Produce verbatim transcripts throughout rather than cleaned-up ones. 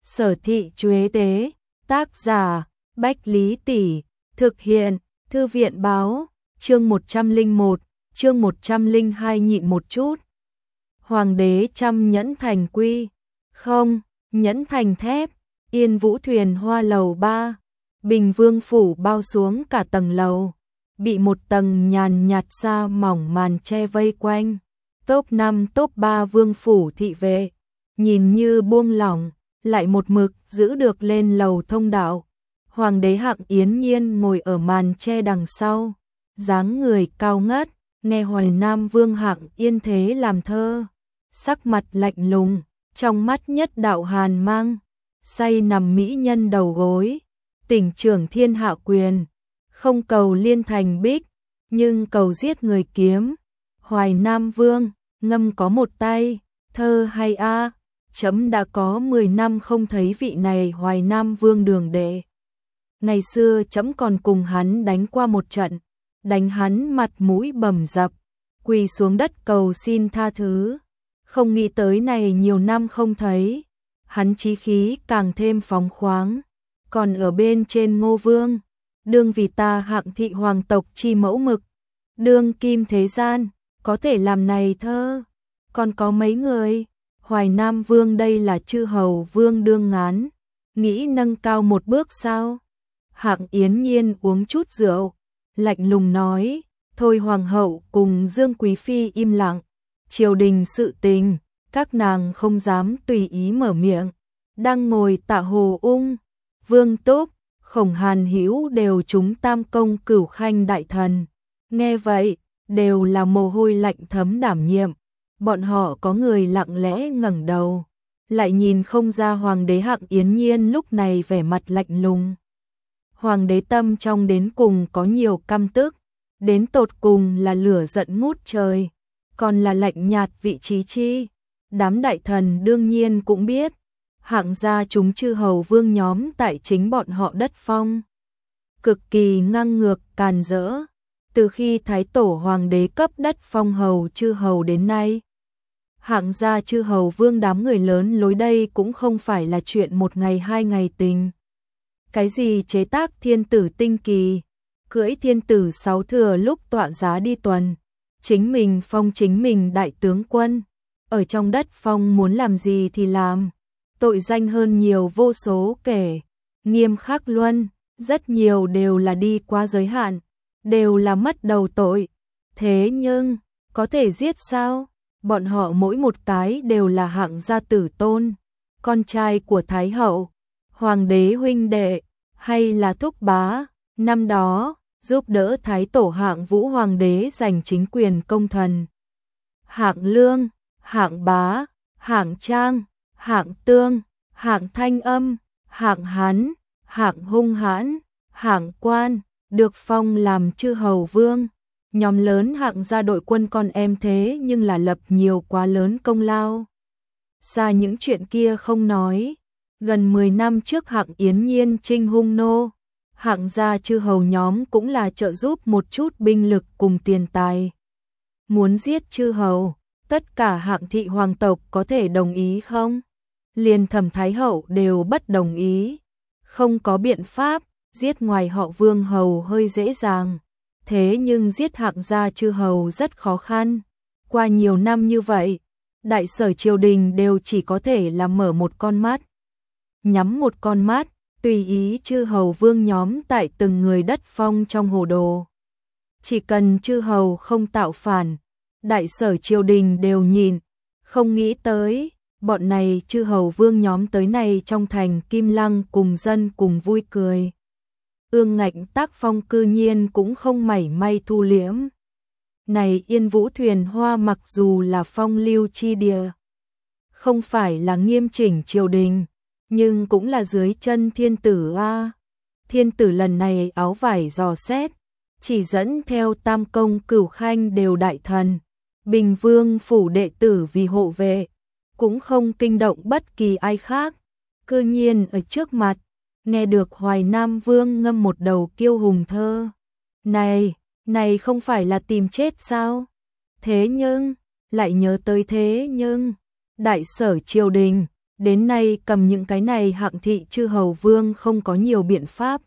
Sở thị Chuế Tế, tác giả, Bách Lý Tỷ, thực hiện, Thư viện báo, chương một trăm lẻ một, chương một trăm lẻ hai nhịn một chút. Hoàng đế trăm nhẫn thành quy, không, nhẫn thành thép, Yên Vũ thuyền hoa lầu ba, Bình Vương phủ bao xuống cả tầng lầu, bị một tầng nhàn nhạt sa mỏng màn che vây quanh. Top năm top ba vương phủ thị vệ, nhìn như buông lỏng, lại một mực giữ được lên lầu thông đạo. Hoàng đế Hạng Yến Nhiên ngồi ở màn che đằng sau, dáng người cao ngất, nghe Hoài Nam Vương Hạng Yên thế làm thơ, sắc mặt lạnh lùng, trong mắt nhất đạo hàn mang, say nằm mỹ nhân đầu gối, tỉnh trưởng thiên hạ quyền, không cầu liên thành bích, nhưng cầu giết người kiếm. Hoài Nam Vương, ngâm có một tay, thơ hay a, à, chấm đã có mười năm không thấy vị này Hoài Nam Vương đường đệ. Ngày xưa chấm còn cùng hắn đánh qua một trận, đánh hắn mặt mũi bầm dập, quỳ xuống đất cầu xin tha thứ. Không nghĩ tới này nhiều năm không thấy, hắn chí khí càng thêm phóng khoáng, còn ở bên trên Ngô Vương, đương vì ta Hạng thị hoàng tộc chi mẫu mực, đương kim thế gian, có thể làm này thơ, còn có mấy người. Hoài Nam Vương đây là chư hầu vương đương ngán, nghĩ nâng cao một bước sao? Hạng Yến Nhiên uống chút rượu, lạnh lùng nói, thôi hoàng hậu cùng Dương Quý Phi im lặng, triều đình sự tình, các nàng không dám tùy ý mở miệng. Đang ngồi Tạ Hồ Ung, Vương Túc, Khổng Hàn Hữu đều chúng tam công cửu khanh đại thần, nghe vậy, đều là mồ hôi lạnh thấm đảm nhiệm. Bọn họ có người lặng lẽ ngẩng đầu, lại nhìn không ra Hoàng đế Hạng Yến Nhiên lúc này vẻ mặt lạnh lùng. Hoàng đế tâm trong đến cùng có nhiều căm tức, đến tột cùng là lửa giận ngút trời, còn là lạnh nhạt vị trí chi. Đám đại thần đương nhiên cũng biết, Hạng gia chúng chư hầu vương nhóm tại chính bọn họ đất phong. Cực kỳ ngang ngược càn rỡ, từ khi Thái Tổ Hoàng đế cấp đất phong hầu chư hầu đến nay. Hạng gia chư hầu vương đám người lớn lối đây cũng không phải là chuyện một ngày hai ngày tình. Cái gì chế tác thiên tử tinh kỳ, cưỡi thiên tử sáu thừa lúc tọa giá đi tuần, chính mình phong chính mình đại tướng quân, ở trong đất phong muốn làm gì thì làm, tội danh hơn nhiều vô số kể, nghiêm khắc luân, rất nhiều đều là đi qua giới hạn, đều là mất đầu tội. Thế nhưng, có thể giết sao? Bọn họ mỗi một cái đều là Hạng gia tử tôn, con trai của Thái hậu, Hoàng đế huynh đệ, hay là thúc bá, năm đó, giúp đỡ Thái Tổ Hạng Vũ Hoàng đế giành chính quyền công thần. Hạng Lương, Hạng Bá, Hạng Trang, Hạng Tương, Hạng Thanh Âm, Hạng Hán, Hạng Hung Hãn, Hạng Quan, được phong làm chư hầu vương. Nhóm lớn Hạng gia đội quân con em thế nhưng là lập nhiều quá lớn công lao. Xa những chuyện kia không nói, gần mười năm trước Hạng Yến Nhiên chinh hung nô, Hạng gia chư hầu nhóm cũng là trợ giúp một chút binh lực cùng tiền tài. Muốn giết chư hầu, tất cả Hạng thị hoàng tộc có thể đồng ý không? Liền Thẩm Thái hậu đều bất đồng ý. Không có biện pháp, giết ngoài họ vương hầu hơi dễ dàng. Thế nhưng giết Hạng gia chư hầu rất khó khăn. Qua nhiều năm như vậy, đại sở triều đình đều chỉ có thể là mở một con mắt, nhắm một con mắt, tùy ý chư hầu vương nhóm tại từng người đất phong trong hồ đồ. Chỉ cần chư hầu không tạo phản, đại sở triều đình đều nhìn, không nghĩ tới, bọn này chư hầu vương nhóm tới này trong thành Kim Lăng cùng dân cùng vui cười. Ương ngạnh tác phong cư nhiên cũng không mảy may thu liễm. Này Yên Vũ thuyền hoa mặc dù là phong lưu chi địa, không phải là nghiêm chỉnh triều đình, nhưng cũng là dưới chân thiên tử a. Thiên tử lần này áo vải dò xét, chỉ dẫn theo tam công cửu khanh đều đại thần, Bình Vương phủ đệ tử vì hộ vệ, cũng không kinh động bất kỳ ai khác. Cư nhiên ở trước mặt, nghe được Hoài Nam Vương ngâm một đầu kiêu hùng thơ. Này, này không phải là tìm chết sao? Thế nhưng, lại nhớ tới thế nhưng, đại sở triều đình, Đến nay cầm những cái này hạng thị chư hầu vương không có nhiều biện pháp.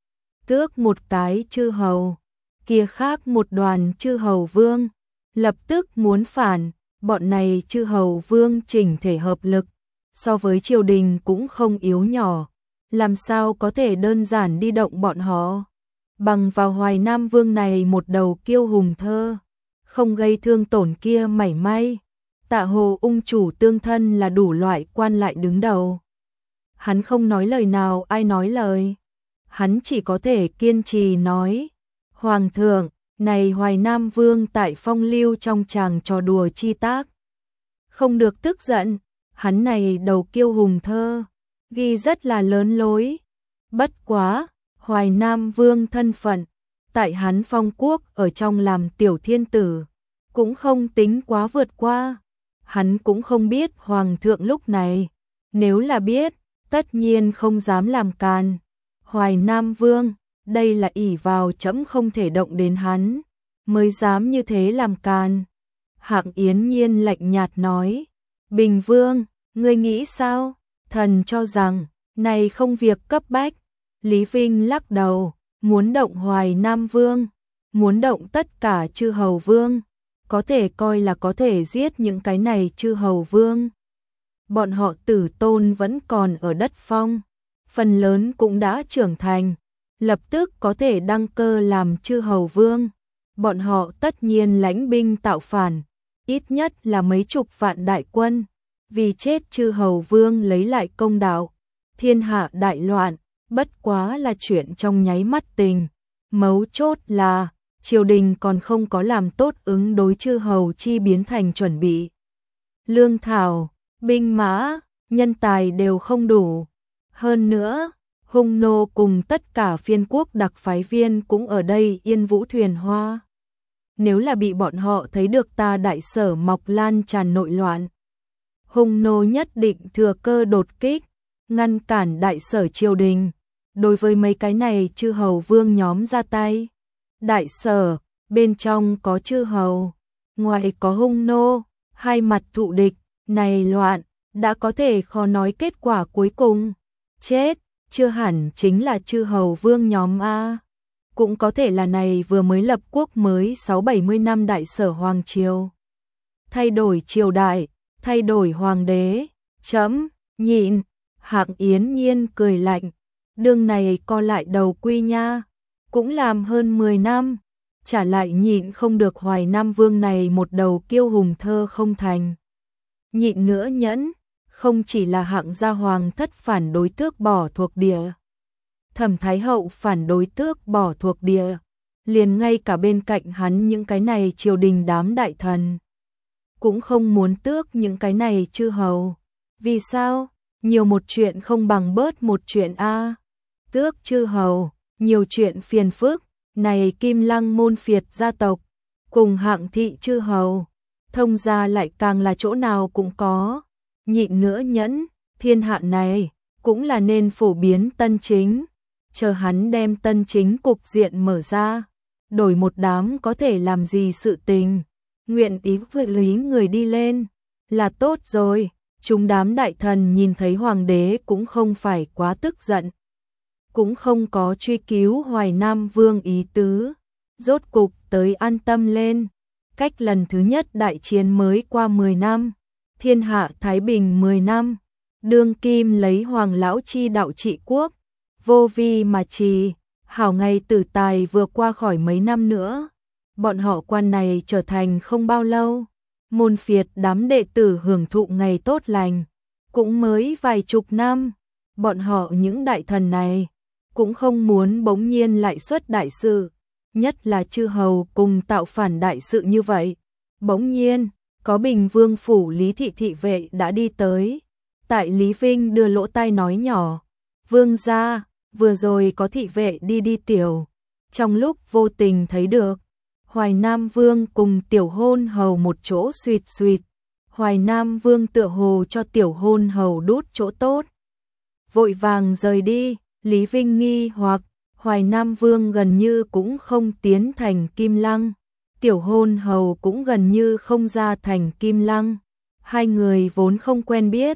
Tước một cái chư hầu, kia khác một đoàn chư hầu vương, lập tức muốn phản, bọn này chư hầu vương chỉnh thể hợp lực, so với triều đình cũng không yếu nhỏ, làm sao có thể đơn giản đi động bọn họ. Bằng vào Hoài Nam Vương này một đầu kiêu hùng thơ, không gây thương tổn kia mảy may. Tạ Hồ ung chủ tương thân là đủ loại quan lại đứng đầu. Hắn không nói lời nào ai nói lời. Hắn chỉ có thể kiên trì nói. Hoàng thượng, này Hoài Nam Vương tại phong lưu trong chàng trò đùa chi tác. Không được tức giận, hắn này đầu kiêu hùng thơ, ghi rất là lớn lối. Bất quá, Hoài Nam Vương thân phận, tại hắn phong quốc ở trong làm tiểu thiên tử, cũng không tính quá vượt qua. Hắn cũng không biết Hoàng thượng lúc này, nếu là biết, tất nhiên không dám làm càn. Hoài Nam Vương, đây là ỷ vào trẫm không thể động đến hắn, mới dám như thế làm càn. Hạng Yến Nhiên lạnh nhạt nói, Bình Vương, ngươi nghĩ sao? Thần cho rằng, này không việc cấp bách. Lý Vinh lắc đầu, muốn động Hoài Nam Vương, muốn động tất cả chư hầu vương, có thể coi là có thể giết những cái này chư hầu vương. Bọn họ tử tôn vẫn còn ở đất phong, phần lớn cũng đã trưởng thành, lập tức có thể đăng cơ làm chư hầu vương. Bọn họ tất nhiên lãnh binh tạo phản, ít nhất là mấy chục vạn đại quân, vì chết chư hầu vương lấy lại công đạo. Thiên hạ đại loạn, bất quá là chuyện trong nháy mắt tình. Mấu chốt là, triều đình còn không có làm tốt ứng đối chư hầu chi biến thành chuẩn bị. Lương thảo, binh mã, nhân tài đều không đủ. Hơn nữa, hung nô cùng tất cả phiên quốc đặc phái viên cũng ở đây yên vũ thuyền hoa. Nếu là bị bọn họ thấy được ta đại sở mọc lan tràn nội loạn, hung nô nhất định thừa cơ đột kích, ngăn cản đại sở triều đình. Đối với mấy cái này chư hầu vương nhóm ra tay. Đại sở, bên trong có chư hầu, ngoài có hung nô, hai mặt thụ địch, này loạn, đã có thể khó nói kết quả cuối cùng. Chết, chưa hẳn chính là chư hầu vương nhóm A. Cũng có thể là này vừa mới lập quốc mới sáu bảy mươi năm đại sở hoàng triều. Thay đổi triều đại, thay đổi hoàng đế, chấm, nhịn, Hạng Yến Nhiên cười lạnh. Đương này co lại đầu quy nha, cũng làm hơn mười năm, trả lại nhịn không được Hoài Nam Vương này một đầu kiêu hùng thơ không thành. Nhịn nữa nhẫn, không chỉ là Hạng gia hoàng thất phản đối tước bỏ thuộc địa, Thẩm Thái hậu phản đối tước bỏ thuộc địa, liền ngay cả bên cạnh hắn những cái này triều đình đám đại thần cũng không muốn tước những cái này chư hầu. Vì sao? Nhiều một chuyện không bằng bớt một chuyện a. Tước chư hầu, nhiều chuyện phiền phức, này Kim Lăng môn phiệt gia tộc, cùng Hạng thị chư hầu, thông gia lại càng là chỗ nào cũng có. Nhịn nữa nhẫn, thiên hạ này cũng là nên phổ biến tân chính, chờ hắn đem tân chính cục diện mở ra, đổi một đám có thể làm gì sự tình, nguyện ý vượt lý người đi lên, là tốt rồi. Chúng đám đại thần nhìn thấy hoàng đế cũng không phải quá tức giận, cũng không có truy cứu Hoài Nam Vương ý tứ, rốt cục tới an tâm lên. Cách lần thứ nhất đại chiến mới qua mười năm, thiên hạ thái bình mười năm, đương kim lấy hoàng lão chi đạo trị quốc, vô vi mà trì, hảo ngày tử tài vừa qua khỏi mấy năm nữa, bọn họ quan này trở thành không bao lâu. Môn phiệt đám đệ tử hưởng thụ ngày tốt lành, cũng mới vài chục năm, bọn họ những đại thần này cũng không muốn bỗng nhiên lại xuất đại sự, nhất là chư hầu cùng tạo phản đại sự như vậy. Bỗng nhiên, có Bình Vương phủ Lý thị thị vệ đã đi tới, tại Lý Vinh đưa lỗ tai nói nhỏ, Vương gia, vừa rồi có thị vệ đi đi tiểu, trong lúc vô tình thấy được Hoài Nam Vương cùng tiểu hôn hầu một chỗ suýt suýt. Hoài Nam Vương tựa hồ cho tiểu hôn hầu đút chỗ tốt, vội vàng rời đi. Lý Vinh nghi hoặc, Hoài Nam Vương gần như cũng không tiến thành Kim Lăng, tiểu hôn hầu cũng gần như không ra thành Kim Lăng. Hai người vốn không quen biết,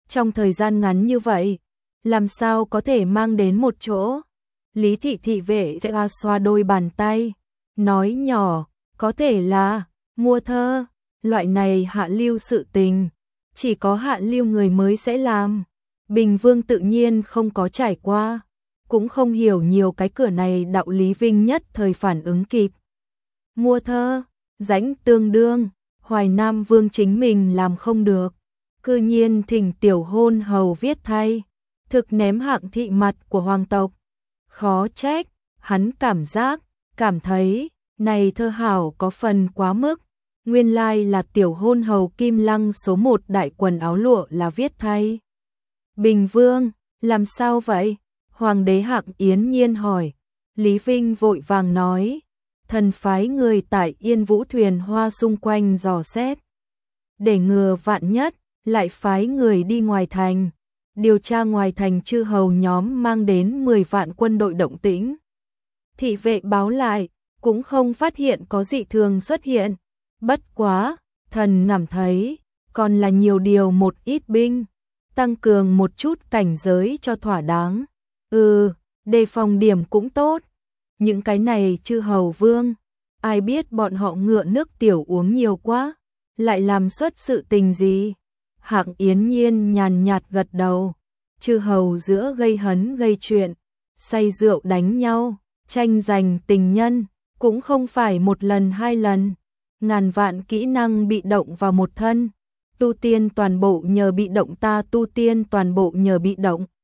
trong thời gian ngắn như vậy, làm sao có thể mang đến một chỗ. Lý thị thị vệ ra xoa đôi bàn tay, nói nhỏ, có thể là mua thơ, loại này hạ lưu sự tình, chỉ có hạ lưu người mới sẽ làm. Bình Vương tự nhiên không có trải qua, cũng không hiểu nhiều cái cửa này đạo lý, Vinh nhất thời phản ứng kịp. Mua thơ, rãnh tương đương, Hoài Nam Vương chính mình làm không được, cư nhiên thỉnh tiểu hôn hầu viết thay, thực ném hạng thị mặt của hoàng tộc. Khó trách, hắn cảm giác, cảm thấy, này thơ hảo có phần quá mức, nguyên lai là tiểu hôn hầu Kim Lăng số một đại quần áo lụa là viết thay. Bình Vương, làm sao vậy? Hoàng đế Hạng Yến Nhiên hỏi. Lý Vinh vội vàng nói, thần phái người tại Yên Vũ thuyền hoa xung quanh dò xét, để ngừa vạn nhất, lại phái người đi ngoài thành, điều tra ngoài thành chư hầu nhóm mang đến mười vạn quân đội động tĩnh. Thị vệ báo lại, cũng không phát hiện có dị thường xuất hiện, bất quá, thần cảm thấy, còn là nhiều điều một ít binh, tăng cường một chút cảnh giới cho thỏa đáng. Ừ, đề phòng điểm cũng tốt. Những cái này chư hầu vương, ai biết bọn họ ngựa nước tiểu uống nhiều quá, lại làm xuất sự tình gì. Hạng Yến Nhiên nhàn nhạt gật đầu, chư hầu giữa gây hấn gây chuyện, say rượu đánh nhau, tranh giành tình nhân, cũng không phải một lần hai lần, ngàn vạn kỹ năng bị động vào một thân, tu tiên toàn bộ nhờ bị động, ta tu tiên toàn bộ nhờ bị động.